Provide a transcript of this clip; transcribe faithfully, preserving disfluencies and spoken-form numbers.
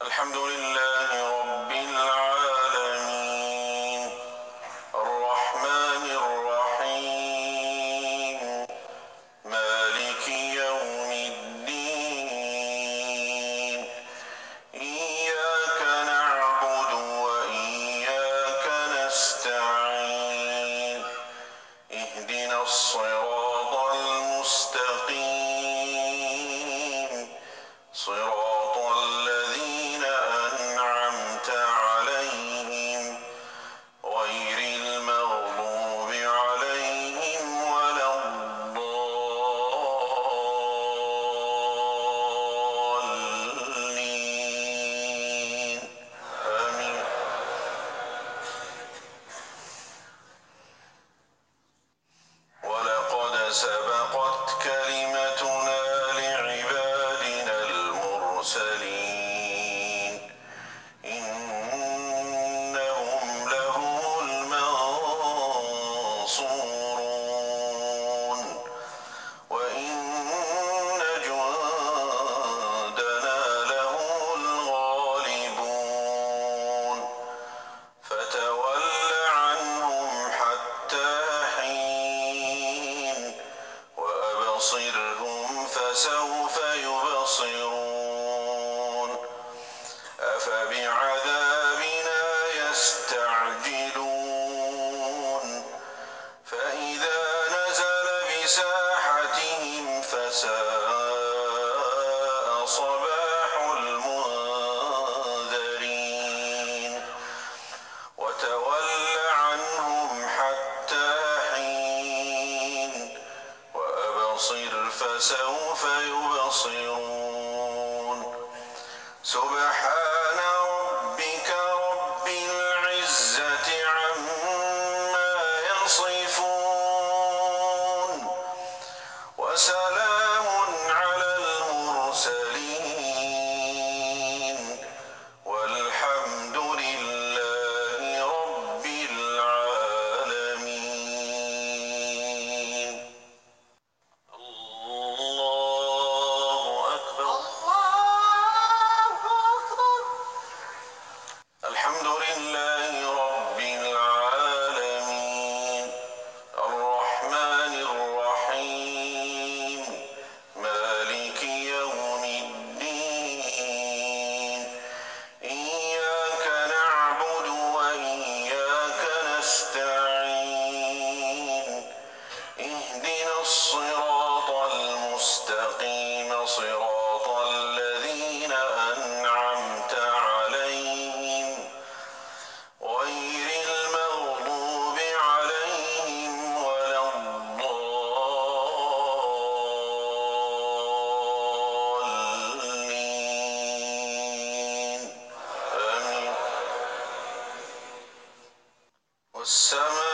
الحمد لله رب العالمين الرحمن الرحيم مالك يوم الدين إياك نعبد وإياك نستعين اهدنا الصراط المستقيم صراط الذين أنعمت عليهم غير المغضوب عليهم ولا الضالين آمين. ولقد سبقت كلمتنا لعبادنا المرسلين إنهم لهم المنصورون وإن جندنا لهم الغالبون فتول عنهم حتى حين وأبصرهم فسوف يبصرون أفبعذابنا يستعجلون فإذا نزل بساحتهم فساء صباح المنذرين وتول عنهم حتى حين وأبصر فسوف يبصرون سبحان ربك رب العزة عما يصفون وسلام على المرسلين والحمد لله رب العالمين. الله أكبر. الحمد لله رب العالمين الرحمن الرحيم مالك يوم الدين إياك نعبد وإياك نستعين اهدنا الصراط المستقيم صراط الذين أنعمت عليهم غير المغضوب عليهم ولا الضالين آمين. والسماء